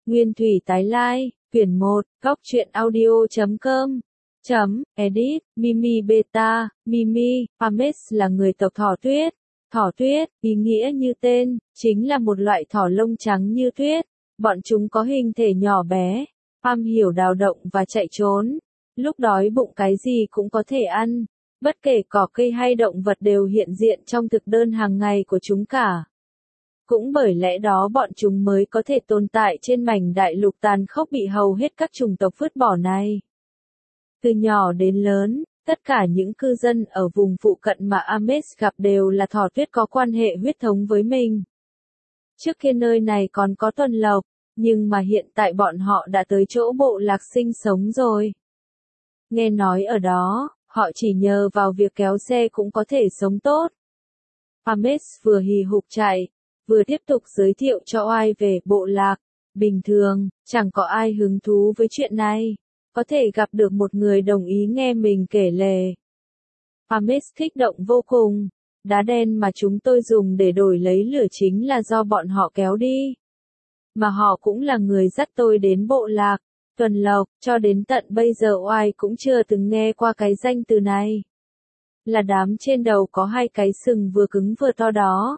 Nguyên thủy tái lai, quyển 1, góc truyện audio.com. Edit, Mimi Beta, Mimi, Ames là người tộc thỏ tuyết. Thỏ tuyết, ý nghĩa như tên, chính là một loại thỏ lông trắng như tuyết. Bọn chúng có hình thể nhỏ bé, am hiểu đào động và chạy trốn. Lúc đói bụng cái gì cũng có thể ăn. Bất kể cỏ cây hay động vật đều hiện diện trong thực đơn hàng ngày của chúng cả. Cũng bởi lẽ đó bọn chúng mới có thể tồn tại trên mảnh đại lục tàn khốc bị hầu hết các chủng tộc vứt bỏ này. Từ nhỏ đến lớn, tất cả những cư dân ở vùng phụ cận mà Ames gặp đều là thỏ tuyết có quan hệ huyết thống với mình. Trước kia nơi này còn có tuần lộc, nhưng mà hiện tại bọn họ đã tới chỗ bộ lạc sinh sống rồi. Nghe nói ở đó, họ chỉ nhờ vào việc kéo xe cũng có thể sống tốt. Ames vừa hì hục chạy, vừa tiếp tục giới thiệu cho Oai về bộ lạc. Bình thường, chẳng có ai hứng thú với chuyện này. Có thể gặp được một người đồng ý nghe mình kể lể. Ames kích động vô cùng. Đá đen mà chúng tôi dùng để đổi lấy lửa chính là do bọn họ kéo đi. Mà họ cũng là người dắt tôi đến bộ lạc. Tuần lộc, cho đến tận bây giờ Oai cũng chưa từng nghe qua cái danh từ này. Là đám trên đầu có hai cái sừng vừa cứng vừa to đó.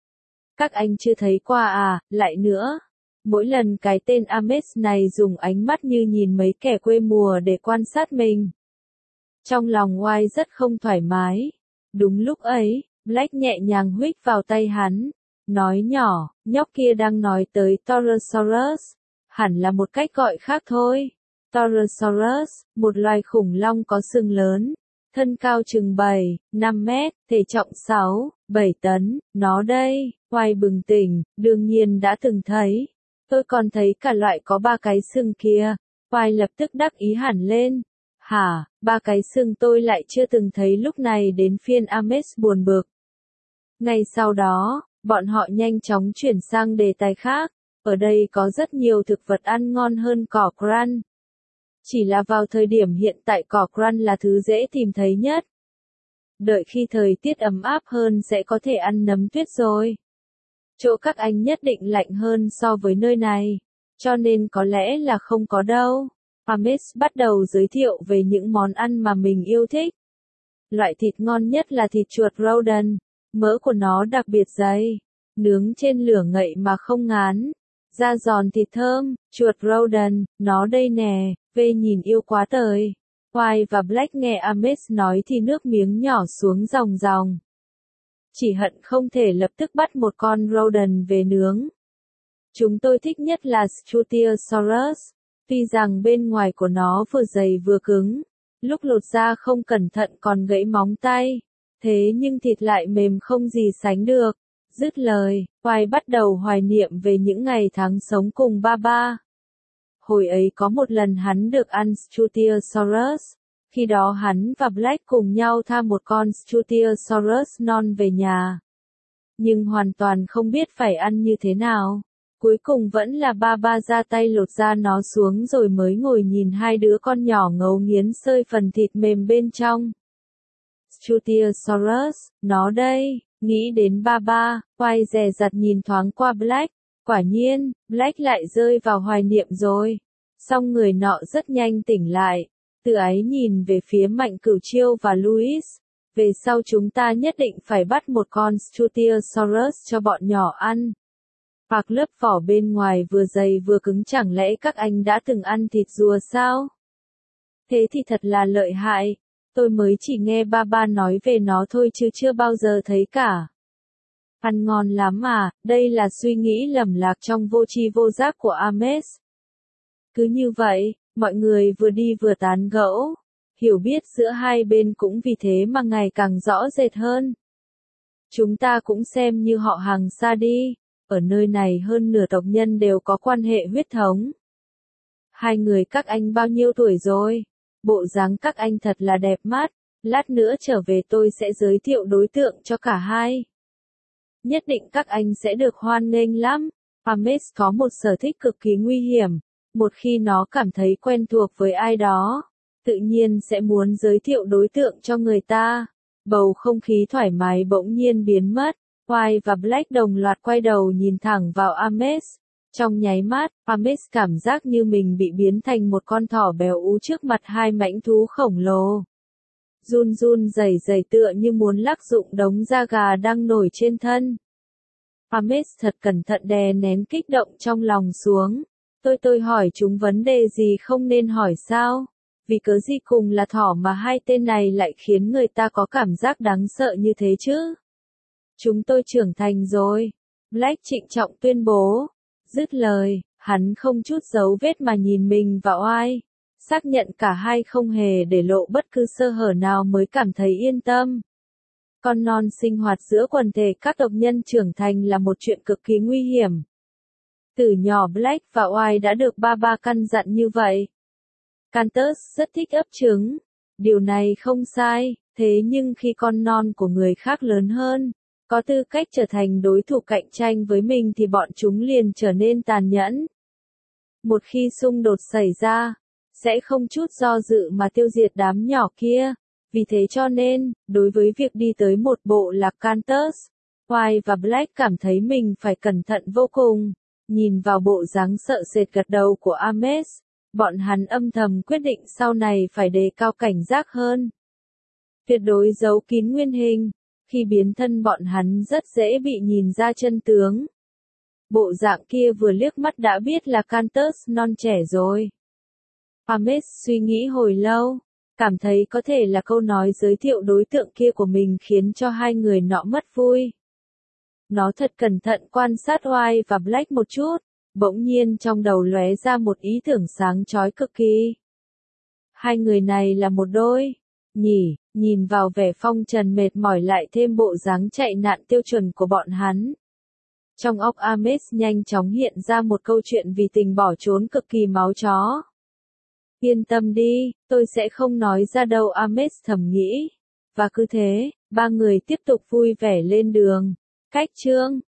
Các anh chưa thấy qua à, lại nữa. Mỗi lần cái tên Ames này dùng ánh mắt như nhìn mấy kẻ quê mùa để quan sát mình. Trong lòng Oai rất không thoải mái. Đúng lúc ấy, Black nhẹ nhàng huých vào tay hắn. Nói nhỏ, nhóc kia đang nói tới Torosaurus. Hẳn là một cách gọi khác thôi. Torosaurus, một loài khủng long có sừng lớn. Thân cao chừng 7-5 mét, thể trọng 6-7 tấn, nó đây, Oai bừng tỉnh, đương nhiên đã từng thấy. Tôi còn thấy cả loại có 3 cái sừng kia. Oai lập tức đắc ý hẳn lên. Hả, 3 cái sừng tôi lại chưa từng thấy. Lúc này đến phiên Ames buồn bực. Ngay sau đó, bọn họ nhanh chóng chuyển sang đề tài khác. Ở đây có rất nhiều thực vật ăn ngon hơn cỏ crunch. Chỉ là vào thời điểm hiện tại cỏ crunch là thứ dễ tìm thấy nhất. Đợi khi thời tiết ấm áp hơn sẽ có thể ăn nấm tuyết rồi. Chỗ các anh nhất định lạnh hơn so với nơi này, cho nên có lẽ là không có đâu. Ames bắt đầu giới thiệu về những món ăn mà mình yêu thích. Loại thịt ngon nhất là thịt chuột rodent, mỡ của nó đặc biệt dày, nướng trên lửa ngậy mà không ngán. Da giòn thịt thơm, chuột rodent, nó đây nè, về nhìn yêu quá trời. Oai và Black nghe Ames nói thì nước miếng nhỏ xuống ròng ròng. Chỉ hận không thể lập tức bắt một con rodent về nướng. Chúng tôi thích nhất là Struthiosaurus. Tuy rằng bên ngoài của nó vừa dày vừa cứng, lúc lột ra không cẩn thận còn gãy móng tay. Thế nhưng thịt lại mềm không gì sánh được. Dứt lời, Oai bắt đầu hoài niệm về những ngày tháng sống cùng ba. Hồi ấy có một lần hắn được ăn Struthiosaurus. Khi đó hắn và Black cùng nhau tha một con Struthiosaurus non về nhà. Nhưng hoàn toàn không biết phải ăn như thế nào. Cuối cùng vẫn là ba ra tay lột da nó xuống rồi mới ngồi nhìn hai đứa con nhỏ ngấu nghiến xơi phần thịt mềm bên trong. Struthiosaurus, nó đây, nghĩ đến ba, Oai dè dặt nhìn thoáng qua Black. Quả nhiên, Black lại rơi vào hoài niệm rồi. Song người nọ rất nhanh tỉnh lại. Từ ấy nhìn về phía Mạnh Cửu Chiêu và Louis. Về sau chúng ta nhất định phải bắt một con Struthiosaurus cho bọn nhỏ ăn. Hoặc lớp vỏ bên ngoài vừa dày vừa cứng, chẳng lẽ các anh đã từng ăn thịt rùa sao? Thế thì thật là lợi hại. Tôi mới chỉ nghe ba nói về nó thôi chứ chưa bao giờ thấy cả. Ăn ngon lắm à, đây là suy nghĩ lầm lạc trong vô tri vô giác của Ames. Cứ như vậy, mọi người vừa đi vừa tán gẫu. Hiểu biết giữa hai bên cũng vì thế mà ngày càng rõ rệt hơn. Chúng ta cũng xem như họ hàng xa đi. Ở nơi này hơn nửa tộc nhân đều có quan hệ huyết thống. Hai người các anh bao nhiêu tuổi rồi? Bộ dáng các anh thật là đẹp mắt. Lát nữa trở về tôi sẽ giới thiệu đối tượng cho cả hai. Nhất định các anh sẽ được hoan nghênh lắm. Ames có một sở thích cực kỳ nguy hiểm. Một khi nó cảm thấy quen thuộc với ai đó, tự nhiên sẽ muốn giới thiệu đối tượng cho người ta. Bầu không khí thoải mái bỗng nhiên biến mất. Oai và Black đồng loạt quay đầu nhìn thẳng vào Ames. Trong nháy mắt, Ames cảm giác như mình bị biến thành một con thỏ béo ú trước mặt hai mãnh thú khổng lồ. Run run rẩy rẩy tựa như muốn lắc dụng đống da gà đang nổi trên thân. Ames thật cẩn thận đè nén kích động trong lòng xuống. Tôi hỏi chúng vấn đề gì không nên hỏi sao? Vì cớ gì cùng là thỏ mà hai tên này lại khiến người ta có cảm giác đáng sợ như thế chứ? Chúng tôi trưởng thành rồi. Black trịnh trọng tuyên bố. Dứt lời, hắn không chút dấu vết mà nhìn mình và oai. Xác nhận cả hai không hề để lộ bất cứ sơ hở nào mới cảm thấy yên tâm. Con non sinh hoạt giữa quần thể các tộc nhân trưởng thành là một chuyện cực kỳ nguy hiểm. Từ nhỏ Black và White đã được ba căn dặn như vậy. Cantus rất thích ấp trứng. Điều này không sai, thế nhưng khi con non của người khác lớn hơn, có tư cách trở thành đối thủ cạnh tranh với mình thì bọn chúng liền trở nên tàn nhẫn. Một khi xung đột xảy ra, sẽ không chút do dự mà tiêu diệt đám nhỏ kia. Vì thế cho nên, đối với việc đi tới một bộ lạc Cantus, White và Black cảm thấy mình phải cẩn thận vô cùng. Nhìn vào bộ dáng sợ sệt gật đầu của Ames, bọn hắn âm thầm quyết định sau này phải đề cao cảnh giác hơn. Tuyệt đối giấu kín nguyên hình, khi biến thân bọn hắn rất dễ bị nhìn ra chân tướng. Bộ dạng kia vừa liếc mắt đã biết là Cantus non trẻ rồi. Ames suy nghĩ hồi lâu, cảm thấy có thể là câu nói giới thiệu đối tượng kia của mình khiến cho hai người nọ mất vui. Nó thật cẩn thận quan sát White và Black một chút, bỗng nhiên trong đầu lóe ra một ý tưởng sáng chói cực kỳ. Hai người này là một đôi, nhỉ, nhìn vào vẻ phong trần mệt mỏi lại thêm bộ dáng chạy nạn tiêu chuẩn của bọn hắn. Trong óc Ames nhanh chóng hiện ra một câu chuyện vì tình bỏ trốn cực kỳ máu chó. Yên tâm đi, tôi sẽ không nói ra đâu, Ames thầm nghĩ. Và cứ thế, ba người tiếp tục vui vẻ lên đường. Cách chương